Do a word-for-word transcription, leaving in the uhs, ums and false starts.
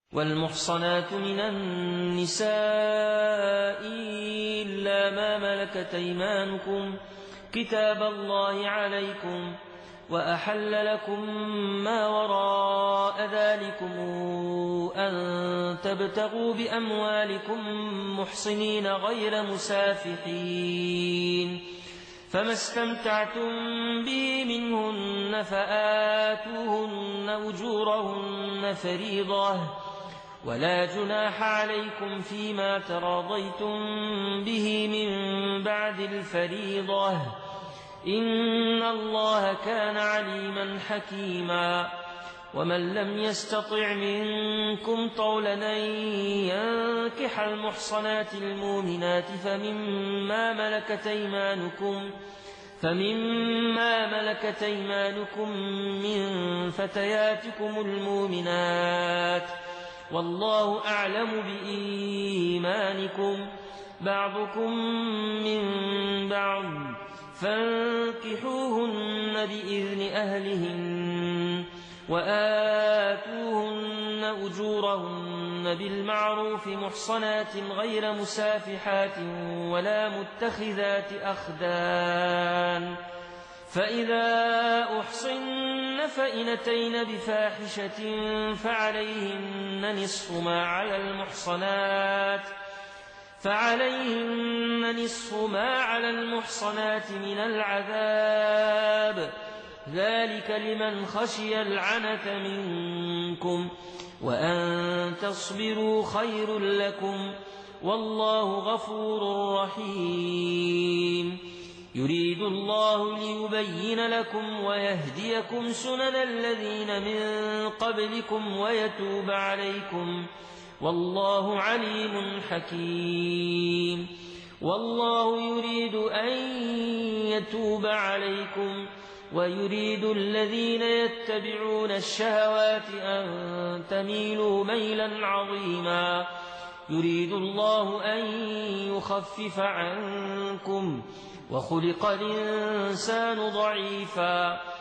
والمحصنات من النساء إلا ما ملكت أيمانكم كتاب الله عليكم وأحل لكم ما وراء ذلكم أن تبتغوا بأموالكم محصنين غير مسافحين فما استمتعتم به منهن فآتوهن أجورهن فريضة ولا جناح عليكم فيما تراضيتم به من بعد الفريضة إن الله كان عليما حكيما ومن لم يستطع منكم طولا أن ينكح المحصنات المؤمنات فمما ملكت أيمانكم فمما ملكت أيمانكم من فتياتكم المؤمنات والله أعلم بإيمانكم بعضكم من بعض فانكحوهن بإذن أهلهن وآتوهن أجورهن بالمعروف محصنات غير مسافحات ولا متخذات أخدان فإذا أحصن فإن أتين بفاحشة فعليهن نصف ما على المحصنات فعليهن نصف ما على المحصنات من العذاب ذلك لمن خشي العنة منكم وأن تصبروا خير لكم والله غفور رحيم يريد الله ليبين لكم ويهديكم سنن الذين من قبلكم ويتوب عليكم والله عليم حكيم والله يريد أن يتوب عليكم ويريد الذين يتبعون الشهوات أن تميلوا ميلا عظيما يريد الله أن يخفف عنكم وخلق الإنسان ضعيفا